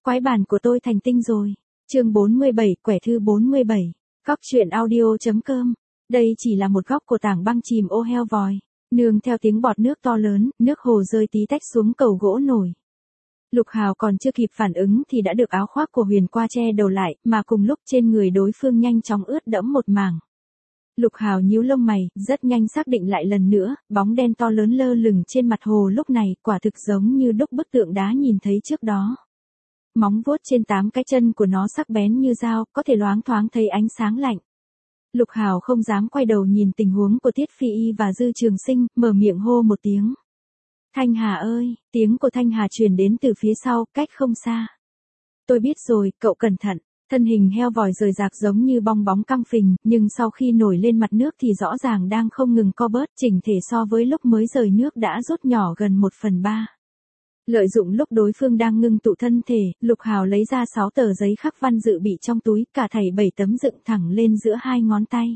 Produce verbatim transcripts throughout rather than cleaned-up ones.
Quái bản của tôi thành tinh rồi. Chương bốn mươi bảy, quẻ thư bốn mươi bảy. Góc truyện audio.com. Đây chỉ là một góc của tảng băng chìm ô heo vòi. Nương theo tiếng bọt nước to lớn, nước hồ rơi tí tách xuống cầu gỗ nổi. Lục Hào còn chưa kịp phản ứng thì đã được áo khoác của Huyền qua che đầu lại, mà cùng lúc trên người đối phương nhanh chóng ướt đẫm một mảng. Lục Hào nhíu lông mày, rất nhanh xác định lại lần nữa, bóng đen to lớn lơ lửng trên mặt hồ lúc này, quả thực giống như đúc bức tượng đá nhìn thấy trước đó. Móng vuốt trên tám cái chân của nó sắc bén như dao, có thể loáng thoáng thấy ánh sáng lạnh. Lục Hào không dám quay đầu nhìn tình huống của Tiết Phi Y và Dư Trường Sinh, mở miệng hô một tiếng. Thanh Hà ơi, tiếng của Thanh Hà truyền đến từ phía sau, cách không xa. Tôi biết rồi, cậu cẩn thận. Thân hình heo vòi rời rạc giống như bong bóng căng phình, nhưng sau khi nổi lên mặt nước thì rõ ràng đang không ngừng co bớt, chỉnh thể so với lúc mới rời nước đã rút nhỏ gần một phần ba. Lợi dụng lúc đối phương đang ngưng tụ thân thể, Lục Hào lấy ra sáu tờ giấy khắc văn dự bị trong túi, cả thảy bảy tấm dựng thẳng lên giữa hai ngón tay.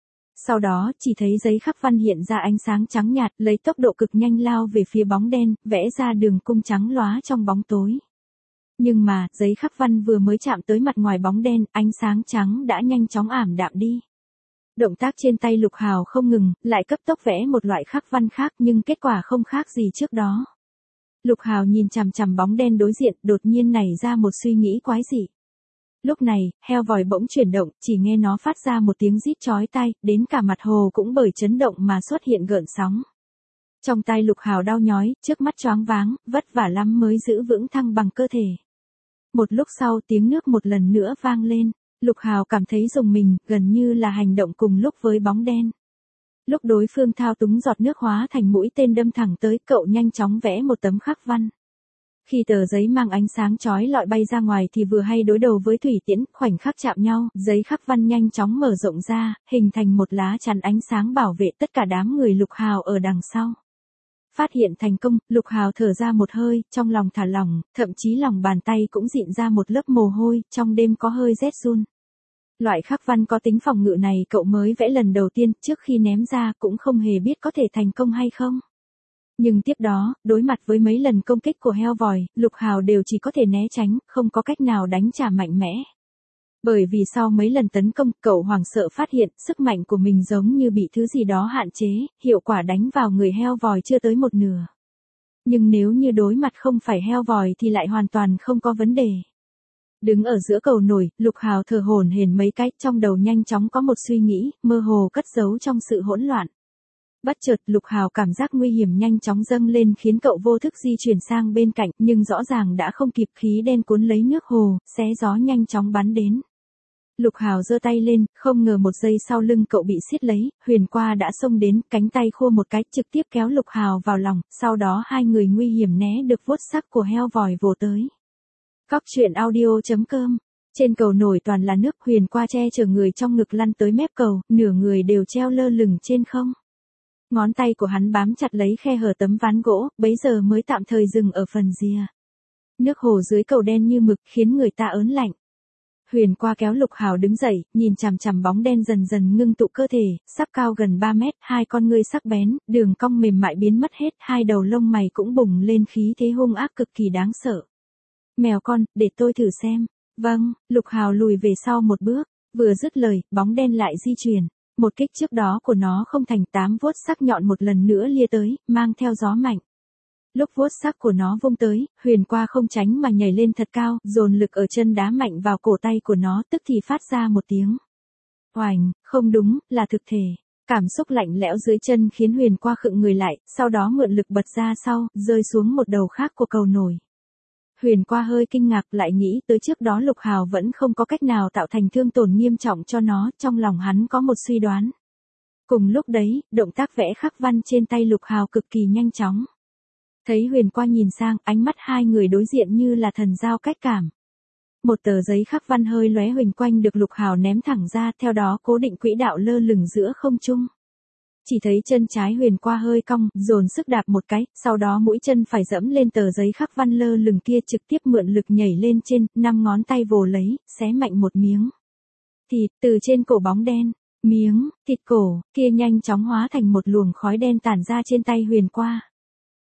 Sau đó, chỉ thấy giấy khắc văn hiện ra ánh sáng trắng nhạt, lấy tốc độ cực nhanh lao về phía bóng đen, vẽ ra đường cung trắng lóa trong bóng tối. Nhưng mà, giấy khắc văn vừa mới chạm tới mặt ngoài bóng đen, ánh sáng trắng đã nhanh chóng ảm đạm đi. Động tác trên tay Lục Hào không ngừng, lại cấp tốc vẽ một loại khắc văn khác nhưng kết quả không khác gì trước đó. Lục Hào nhìn chằm chằm bóng đen đối diện, đột nhiên nảy ra một suy nghĩ quái dị. Lúc này, heo vòi bỗng chuyển động, chỉ nghe nó phát ra một tiếng rít chói tai, đến cả mặt hồ cũng bởi chấn động mà xuất hiện gợn sóng. Trong tai Lục Hào đau nhói, trước mắt choáng váng, vất vả lắm mới giữ vững thăng bằng cơ thể. Một lúc sau tiếng nước một lần nữa vang lên, Lục Hào cảm thấy rùng mình, gần như là hành động cùng lúc với bóng đen. Lúc đối phương thao túng giọt nước hóa thành mũi tên đâm thẳng tới, cậu nhanh chóng vẽ một tấm khắc văn. Khi tờ giấy mang ánh sáng chói lọi bay ra ngoài thì vừa hay đối đầu với thủy tiễn, khoảnh khắc chạm nhau, giấy khắc văn nhanh chóng mở rộng ra, hình thành một lá chắn ánh sáng bảo vệ tất cả đám người Lục Hào ở đằng sau. Phát hiện thành công, Lục Hào thở ra một hơi, trong lòng thả lỏng, thậm chí lòng bàn tay cũng dịn ra một lớp mồ hôi, trong đêm có hơi rét run. Loại khắc văn có tính phòng ngự này cậu mới vẽ lần đầu tiên, trước khi ném ra cũng không hề biết có thể thành công hay không. Nhưng tiếp đó, đối mặt với mấy lần công kích của heo vòi, Lục Hào đều chỉ có thể né tránh, không có cách nào đánh trả mạnh mẽ. Bởi vì sau mấy lần tấn công, cậu hoảng sợ phát hiện, sức mạnh của mình giống như bị thứ gì đó hạn chế, hiệu quả đánh vào người heo vòi chưa tới một nửa. Nhưng nếu như đối mặt không phải heo vòi thì lại hoàn toàn không có vấn đề. Đứng ở giữa cầu nổi, Lục Hào thở hổn hển mấy cái, trong đầu nhanh chóng có một suy nghĩ, mơ hồ cất giấu trong sự hỗn loạn. Bất chợt Lục Hào cảm giác nguy hiểm nhanh chóng dâng lên khiến cậu vô thức di chuyển sang bên cạnh, nhưng rõ ràng đã không kịp, khí đen cuốn lấy nước hồ, xé gió nhanh chóng bắn đến. Lục Hào giơ tay lên, không ngờ một giây sau lưng cậu bị siết lấy, Huyền qua đã xông đến, cánh tay khua một cái, trực tiếp kéo Lục Hào vào lòng, sau đó hai người nguy hiểm né được vuốt sắc của heo vòi vồ tới. Góc truyện audio.com. Trên cầu nổi toàn là nước, Huyền qua che chở người trong ngực lăn tới mép cầu, nửa người đều treo lơ lửng trên không. Ngón tay của hắn bám chặt lấy khe hở tấm ván gỗ, bấy giờ mới tạm thời dừng ở phần rìa. Nước hồ dưới cầu đen như mực khiến người ta ớn lạnh. Huyền qua kéo Lục Hào đứng dậy, nhìn chằm chằm bóng đen dần dần ngưng tụ cơ thể, sắp cao gần ba mét, hai con ngươi sắc bén, đường cong mềm mại biến mất hết, hai đầu lông mày cũng bùng lên khí thế hung ác cực kỳ đáng sợ. Mèo con, để tôi thử xem. Vâng, Lục Hào lùi về sau một bước, vừa dứt lời, bóng đen lại di chuyển. Một kích trước đó của nó không thành, tám vuốt sắc nhọn một lần nữa lia tới, mang theo gió mạnh. Lúc vuốt sắc của nó vung tới, Huyền qua không tránh mà nhảy lên thật cao, dồn lực ở chân đá mạnh vào cổ tay của nó, tức thì phát ra một tiếng oành, không đúng, là thực thể. Cảm xúc lạnh lẽo dưới chân khiến Huyền qua khựng người lại, sau đó mượn lực bật ra sau, rơi xuống một đầu khác của cầu nổi. Huyền qua hơi kinh ngạc, lại nghĩ tới trước đó Lục Hào vẫn không có cách nào tạo thành thương tổn nghiêm trọng cho nó, trong lòng hắn có một suy đoán. Cùng lúc đấy, động tác vẽ khắc văn trên tay Lục Hào cực kỳ nhanh chóng. Thấy Huyền qua nhìn sang, ánh mắt hai người đối diện như là thần giao cách cảm. Một tờ giấy khắc văn hơi lóe huỳnh quanh được Lục Hào ném thẳng ra, theo đó cố định quỹ đạo lơ lửng giữa không trung. Chỉ thấy chân trái Huyền qua hơi cong, dồn sức đạp một cái, sau đó mũi chân phải dẫm lên tờ giấy khắc văn lơ lửng kia, trực tiếp mượn lực nhảy lên trên, năm ngón tay vồ lấy, xé mạnh một miếng thịt từ trên cổ bóng đen. Miếng thịt cổ kia nhanh chóng hóa thành một luồng khói đen tản ra trên tay Huyền qua.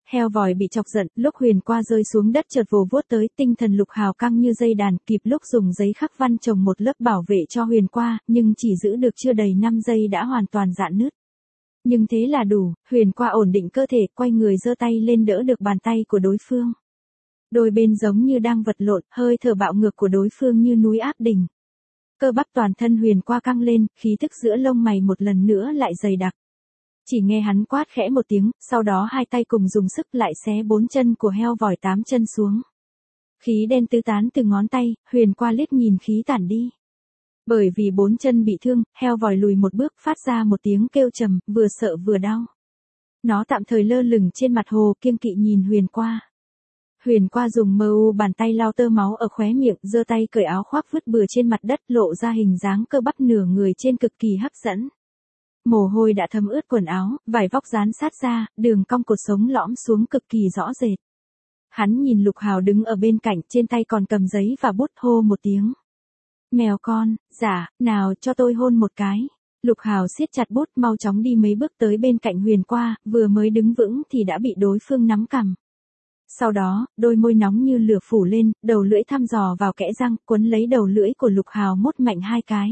Heo vòi bị chọc giận, lúc huyền qua rơi xuống đất chợt vồ vuốt tới, tinh thần Lục Hào căng như dây đàn, kịp lúc dùng giấy khắc văn trồng một lớp bảo vệ cho huyền qua, nhưng chỉ giữ được chưa đầy năm giây đã hoàn toàn rạn nứt. Nhưng thế là đủ, huyền qua ổn định cơ thể, quay người giơ tay lên đỡ được bàn tay của đối phương. Đôi bên giống như đang vật lộn, hơi thở bạo ngược của đối phương như núi áp đỉnh. Cơ bắp toàn thân huyền qua căng lên, khí tức giữa lông mày một lần nữa lại dày đặc. Chỉ nghe hắn quát khẽ một tiếng, sau đó hai tay cùng dùng sức lại xé bốn chân của heo vòi tám chân xuống. Khí đen tứ tán từ ngón tay, huyền qua liếc nhìn khí tản đi. Bởi vì bốn chân bị thương, heo vòi lùi một bước phát ra một tiếng kêu trầm, vừa sợ vừa đau. Nó tạm thời lơ lửng trên mặt hồ kiêng kỵ nhìn huyền qua. Huyền qua dùng mờ u bàn tay lau tơ máu ở khóe miệng, giơ tay cởi áo khoác vứt bừa trên mặt đất, lộ ra hình dáng cơ bắp nửa người trên cực kỳ hấp dẫn. Mồ hôi đã thấm ướt quần áo, vải vóc dán sát ra, đường cong cột sống lõm xuống cực kỳ rõ rệt. Hắn nhìn Lục Hào đứng ở bên cạnh, trên tay còn cầm giấy và bút, hô một tiếng. Mèo con, dạ, nào cho tôi hôn một cái. Lục Hào siết chặt bút, mau chóng đi mấy bước tới bên cạnh huyền qua, vừa mới đứng vững thì đã bị đối phương nắm cằm. Sau đó, đôi môi nóng như lửa phủ lên, đầu lưỡi thăm dò vào kẽ răng, quấn lấy đầu lưỡi của Lục Hào mút mạnh hai cái.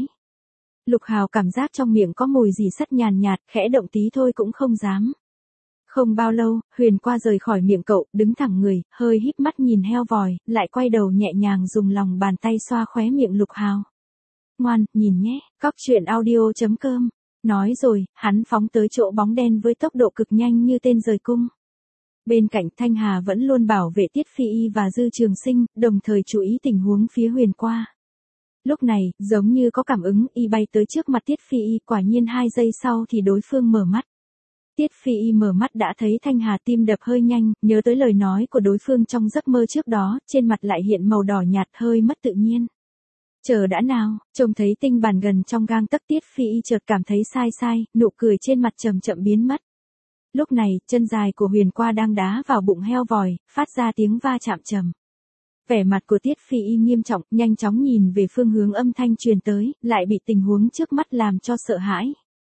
Lục Hào cảm giác trong miệng có mùi gì sắt nhàn nhạt, khẽ động tí thôi cũng không dám. Không bao lâu, huyền qua rời khỏi miệng cậu, đứng thẳng người, hơi híp mắt nhìn heo vòi, lại quay đầu nhẹ nhàng dùng lòng bàn tay xoa khóe miệng Lục Hào. Ngoan, nhìn nhé, cóc truyện audio chấm com. Nói rồi, hắn phóng tới chỗ bóng đen với tốc độ cực nhanh như tên rời cung. Bên cạnh Thanh Hà vẫn luôn bảo vệ Tiết Phi Y và Dư Trường Sinh, đồng thời chú ý tình huống phía huyền qua. Lúc này, giống như có cảm ứng, y bay tới trước mặt Tiết Phi Y, quả nhiên hai giây sau thì đối phương mở mắt. Tiết Phi Y mở mắt đã thấy Thanh Hà tim đập hơi nhanh, nhớ tới lời nói của đối phương trong giấc mơ trước đó, trên mặt lại hiện màu đỏ nhạt hơi mất tự nhiên. Chờ đã nào, trông thấy tinh bản gần trong gang tấc, Tiết Phi Y chợt cảm thấy sai sai, nụ cười trên mặt chậm chậm biến mất. Lúc này, chân dài của huyền qua đang đá vào bụng heo vòi, phát ra tiếng va chạm trầm. Vẻ mặt của Tiết Phi Y nghiêm trọng, nhanh chóng nhìn về phương hướng âm thanh truyền tới, lại bị tình huống trước mắt làm cho sợ hãi.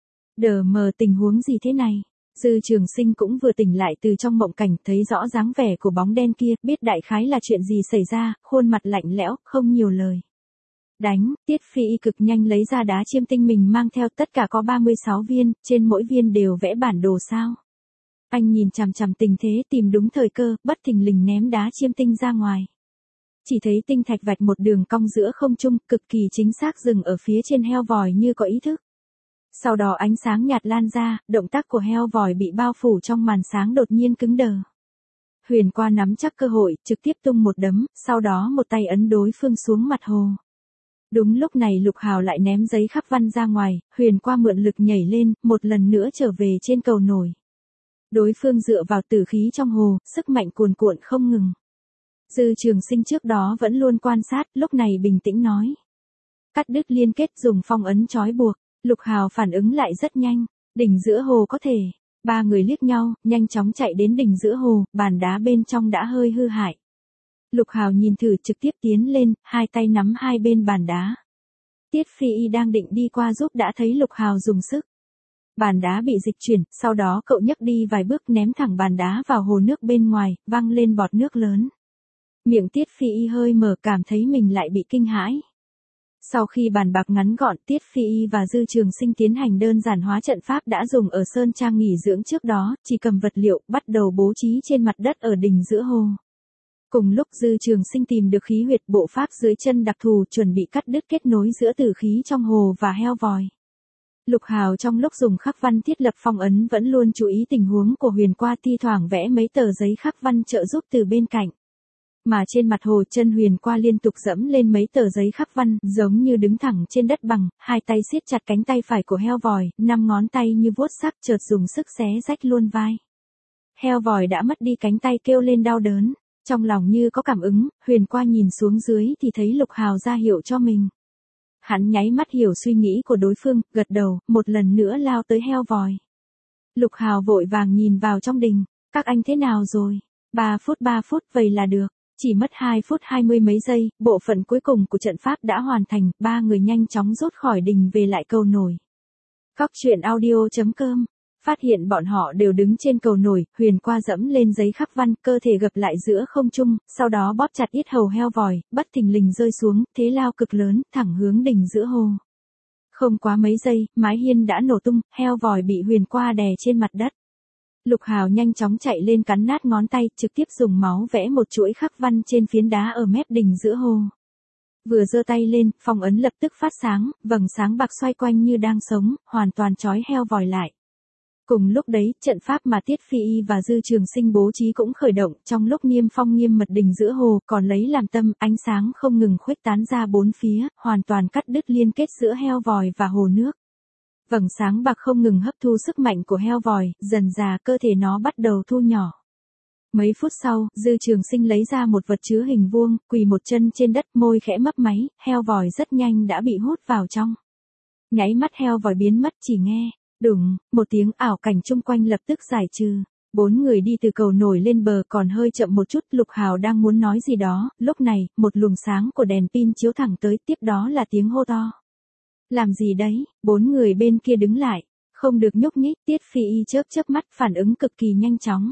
Đờ mờ, tình huống gì thế này? Dư Trường Sinh cũng vừa tỉnh lại từ trong mộng cảnh, thấy rõ dáng vẻ của bóng đen kia, biết đại khái là chuyện gì xảy ra, khuôn mặt lạnh lẽo, không nhiều lời. Đánh, Tiết Phi Y cực nhanh lấy ra đá chiêm tinh mình mang theo, tất cả có ba mươi sáu viên, trên mỗi viên đều vẽ bản đồ sao. Anh nhìn chằm chằm tình thế, tìm đúng thời cơ, bất thình lình ném đá chiêm tinh ra ngoài. Chỉ thấy tinh thạch vạch một đường cong giữa không trung, cực kỳ chính xác dừng ở phía trên heo vòi như có ý thức. Sau đó ánh sáng nhạt lan ra, động tác của heo vòi bị bao phủ trong màn sáng đột nhiên cứng đờ. Huyền qua nắm chắc cơ hội, trực tiếp tung một đấm, sau đó một tay ấn đối phương xuống mặt hồ. Đúng lúc này Lục Hào lại ném giấy khắc văn ra ngoài, huyền qua mượn lực nhảy lên, một lần nữa trở về trên cầu nổi. Đối phương dựa vào tử khí trong hồ, sức mạnh cuồn cuộn không ngừng. Dư Trường Sinh trước đó vẫn luôn quan sát, lúc này bình tĩnh nói. Cắt đứt liên kết, dùng phong ấn trói buộc. Lục Hào phản ứng lại rất nhanh. Đỉnh giữa hồ có thể. Ba người liếc nhau, nhanh chóng chạy đến đỉnh giữa hồ, bàn đá bên trong đã hơi hư hại. Lục Hào nhìn thử, trực tiếp tiến lên, hai tay nắm hai bên bàn đá. Tiết Phi Y đang định đi qua giúp đã thấy Lục Hào dùng sức. Bàn đá bị dịch chuyển, sau đó cậu nhấc đi vài bước ném thẳng bàn đá vào hồ nước bên ngoài, văng lên bọt nước lớn. Miệng Tiết Phi Y hơi mở, cảm thấy mình lại bị kinh hãi. Sau khi bàn bạc ngắn gọn, Tiết Phi Y và Dư Trường Sinh tiến hành đơn giản hóa trận pháp đã dùng ở Sơn Trang nghỉ dưỡng trước đó, chỉ cầm vật liệu, bắt đầu bố trí trên mặt đất ở đỉnh giữa hồ. Cùng lúc Dư Trường Sinh tìm được khí huyệt bộ pháp dưới chân đặc thù, chuẩn bị cắt đứt kết nối giữa tử khí trong hồ và heo vòi. Lục Hào trong lúc dùng khắc văn thiết lập phong ấn vẫn luôn chú ý tình huống của huyền qua, thi thoảng vẽ mấy tờ giấy khắc văn trợ giúp từ bên cạnh. Mà trên mặt hồ, chân huyền qua liên tục dẫm lên mấy tờ giấy khắc văn, giống như đứng thẳng trên đất bằng, hai tay siết chặt cánh tay phải của heo vòi, năm ngón tay như vuốt sắc, chợt dùng sức xé rách luôn vai. Heo vòi đã mất đi cánh tay, kêu lên đau đớn, trong lòng như có cảm ứng, huyền qua nhìn xuống dưới thì thấy Lục Hào ra hiệu cho mình. Hắn nháy mắt hiểu suy nghĩ của đối phương, gật đầu, một lần nữa lao tới heo vòi. Lục Hào vội vàng nhìn vào trong đình, các anh thế nào rồi? ba phút ba phút, vậy là được. Chỉ mất hai phút hai mươi mấy giây, bộ phận cuối cùng của trận pháp đã hoàn thành, ba người nhanh chóng rút khỏi đình về lại cầu nổi. Cóc truyện audio chấm com Phát hiện bọn họ đều đứng trên cầu nổi, Huyền qua dẫm lên giấy khắc văn, cơ thể gập lại giữa không trung, sau đó bóp chặt yết hầu heo vòi, bất thình lình rơi xuống, thế lao cực lớn, thẳng hướng đỉnh giữa hồ. Không quá mấy giây, mái hiên đã nổ tung, heo vòi bị Huyền qua đè trên mặt đất. Lục Hào nhanh chóng chạy lên cắn nát ngón tay, trực tiếp dùng máu vẽ một chuỗi khắc văn trên phiến đá ở mép đỉnh giữa hồ. Vừa giơ tay lên, phong ấn lập tức phát sáng, vầng sáng bạc xoay quanh như đang sống, hoàn toàn trói heo vòi lại. Cùng lúc đấy, trận pháp mà Tiết Phi Y và Dư Trường Sinh bố trí cũng khởi động, trong lúc niêm phong nghiêm mật đỉnh giữa hồ, còn lấy làm tâm, ánh sáng không ngừng khuếch tán ra bốn phía, hoàn toàn cắt đứt liên kết giữa heo vòi và hồ nước. Vầng sáng bạc không ngừng hấp thu sức mạnh của heo vòi, dần dà cơ thể nó bắt đầu thu nhỏ. Mấy phút sau, Dư Trường Sinh lấy ra một vật chứa hình vuông, quỳ một chân trên đất, môi khẽ mấp máy, heo vòi rất nhanh đã bị hút vào trong. Nháy mắt heo vòi biến mất, chỉ nghe đùng, một tiếng, ảo cảnh chung quanh lập tức giải trừ. Bốn người đi từ cầu nổi lên bờ còn hơi chậm một chút, Lục Hào đang muốn nói gì đó, lúc này, một luồng sáng của đèn pin chiếu thẳng tới, tiếp đó là tiếng hô to. Làm gì đấy? Bốn người bên kia đứng lại, không được nhúc nhích. Tiết Phi Y chớp chớp mắt, phản ứng cực kỳ nhanh chóng.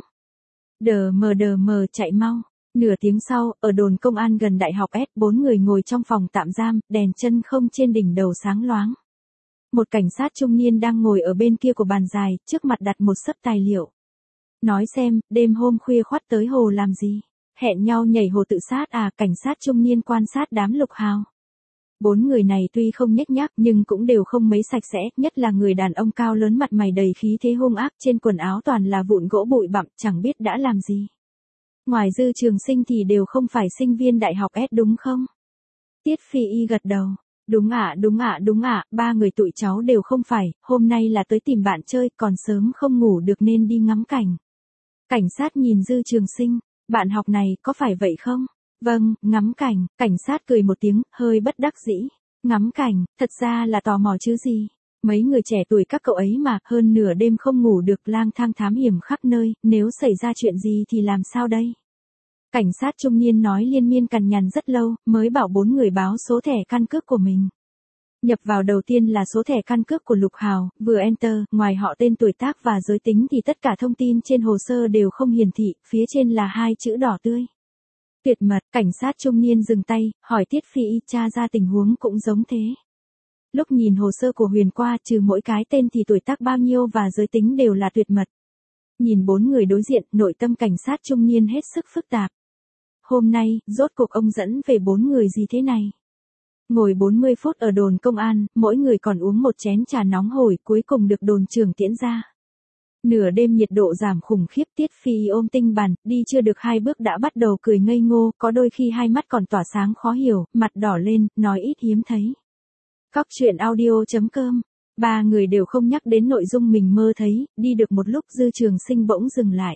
Đờ mờ đờ mờ, chạy mau. Nửa tiếng sau, ở đồn công an gần đại học S, bốn người ngồi trong phòng tạm giam, đèn chân không trên đỉnh đầu sáng loáng. Một cảnh sát trung niên đang ngồi ở bên kia của bàn dài, trước mặt đặt một xấp tài liệu. Nói xem, đêm hôm khuya khoắt tới hồ làm gì? Hẹn nhau nhảy hồ tự sát à? Cảnh sát trung niên quan sát đám Lục Hào. Bốn người này tuy không nhếch nhác nhưng cũng đều không mấy sạch sẽ, nhất là người đàn ông cao lớn mặt mày đầy khí thế hung ác, trên quần áo toàn là vụn gỗ bụi bặm, chẳng biết đã làm gì. Ngoài Dư Trường Sinh thì đều không phải sinh viên đại học S đúng không? Tiết Phi Y gật đầu. Đúng ạ, đúng ạ, đúng ạ, ba người tụi cháu đều không phải, hôm nay là tới tìm bạn chơi, còn sớm không ngủ được nên đi ngắm cảnh. Cảnh sát nhìn Dư Trường Sinh, bạn học này, có phải vậy không? Vâng, ngắm cảnh, cảnh sát cười một tiếng, hơi bất đắc dĩ. Ngắm cảnh, thật ra là tò mò chứ gì. Mấy người trẻ tuổi các cậu ấy mà, hơn nửa đêm không ngủ được, lang thang thám hiểm khắp nơi, nếu xảy ra chuyện gì thì làm sao đây? Cảnh sát trung niên nói liên miên cằn nhằn rất lâu, mới bảo bốn người báo số thẻ căn cước của mình. Nhập vào đầu tiên là số thẻ căn cước của Lục Hào, vừa enter, ngoài họ tên tuổi tác và giới tính thì tất cả thông tin trên hồ sơ đều không hiển thị, phía trên là hai chữ đỏ tươi. Tuyệt mật, cảnh sát trung niên dừng tay, hỏi Tiết Phi Y, tra ra tình huống cũng giống thế. Lúc nhìn hồ sơ của Huyền qua, trừ mỗi cái tên thì tuổi tác bao nhiêu và giới tính đều là tuyệt mật. Nhìn bốn người đối diện, nội tâm cảnh sát trung niên hết sức phức tạp. Hôm nay, rốt cuộc ông dẫn về bốn người gì thế này? Ngồi bốn mươi phút ở đồn công an, mỗi người còn uống một chén trà nóng hổi, cuối cùng được đồn trưởng tiễn ra. Nửa đêm nhiệt độ giảm khủng khiếp, Tiết Phi Y ôm tinh bàn, đi chưa được hai bước đã bắt đầu cười ngây ngô, có đôi khi hai mắt còn tỏa sáng khó hiểu, mặt đỏ lên, nói ít hiếm thấy. Cóc truyện audio chấm com. Ba người đều không nhắc đến nội dung mình mơ thấy, đi được một lúc Dư Trường Sinh bỗng dừng lại.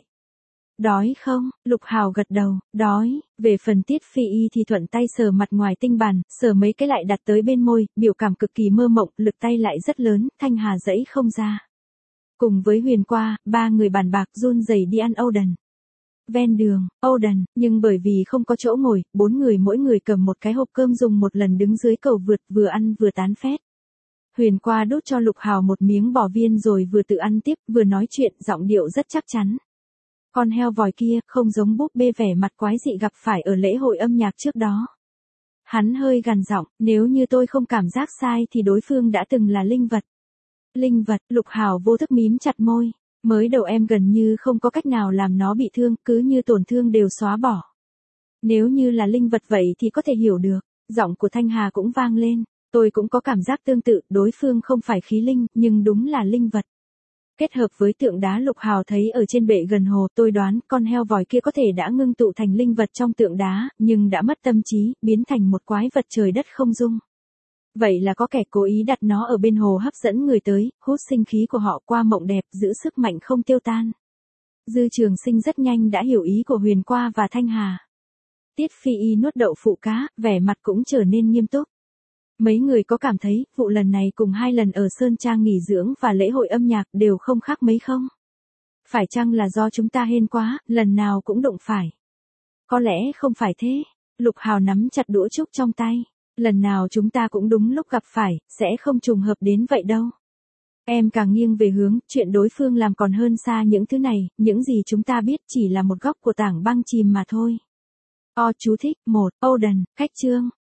Đói không? Lục Hào gật đầu, đói. Về phần Tiết Phi Y thì thuận tay sờ mặt ngoài tinh bàn, sờ mấy cái lại đặt tới bên môi, biểu cảm cực kỳ mơ mộng, lực tay lại rất lớn, Thanh Hà dẫy không ra. Cùng với Huyền qua, ba người bàn bạc run rẩy đi ăn Oden. Ven đường, Oden, nhưng bởi vì không có chỗ ngồi, bốn người mỗi người cầm một cái hộp cơm dùng một lần đứng dưới cầu vượt, vừa ăn vừa tán phét. Huyền qua đút cho Lục Hào một miếng bò viên rồi vừa tự ăn tiếp, vừa nói chuyện, giọng điệu rất chắc chắn. Con heo vòi kia, không giống búp bê vẻ mặt quái dị gặp phải ở lễ hội âm nhạc trước đó. Hắn hơi gằn giọng, nếu như tôi không cảm giác sai thì đối phương đã từng là linh vật. Linh vật, Lục Hào vô thức mím chặt môi. Mới đầu em gần như không có cách nào làm nó bị thương, cứ như tổn thương đều xóa bỏ. Nếu như là linh vật vậy thì có thể hiểu được. Giọng của Thanh Hà cũng vang lên. Tôi cũng có cảm giác tương tự, đối phương không phải khí linh, nhưng đúng là linh vật. Kết hợp với tượng đá Lục Hào thấy ở trên bệ gần hồ, tôi đoán con heo vòi kia có thể đã ngưng tụ thành linh vật trong tượng đá, nhưng đã mất tâm trí, biến thành một quái vật trời đất không dung. Vậy là có kẻ cố ý đặt nó ở bên hồ hấp dẫn người tới, hút sinh khí của họ qua mộng đẹp, giữ sức mạnh không tiêu tan. Dư Trường Sinh rất nhanh đã hiểu ý của Huyền qua và Thanh Hà. Tiết Phi Y nuốt đậu phụ cá, vẻ mặt cũng trở nên nghiêm túc. Mấy người có cảm thấy, vụ lần này cùng hai lần ở Sơn Trang nghỉ dưỡng và lễ hội âm nhạc đều không khác mấy không? Phải chăng là do chúng ta hên quá, lần nào cũng đụng phải? Có lẽ không phải thế. Lục Hào nắm chặt đũa trúc trong tay. Lần nào chúng ta cũng đúng lúc gặp phải, sẽ không trùng hợp đến vậy đâu. Em càng nghiêng về hướng, chuyện đối phương làm còn hơn xa những thứ này, những gì chúng ta biết chỉ là một góc của tảng băng chìm mà thôi. O chú thích, một, Oden, cách chương.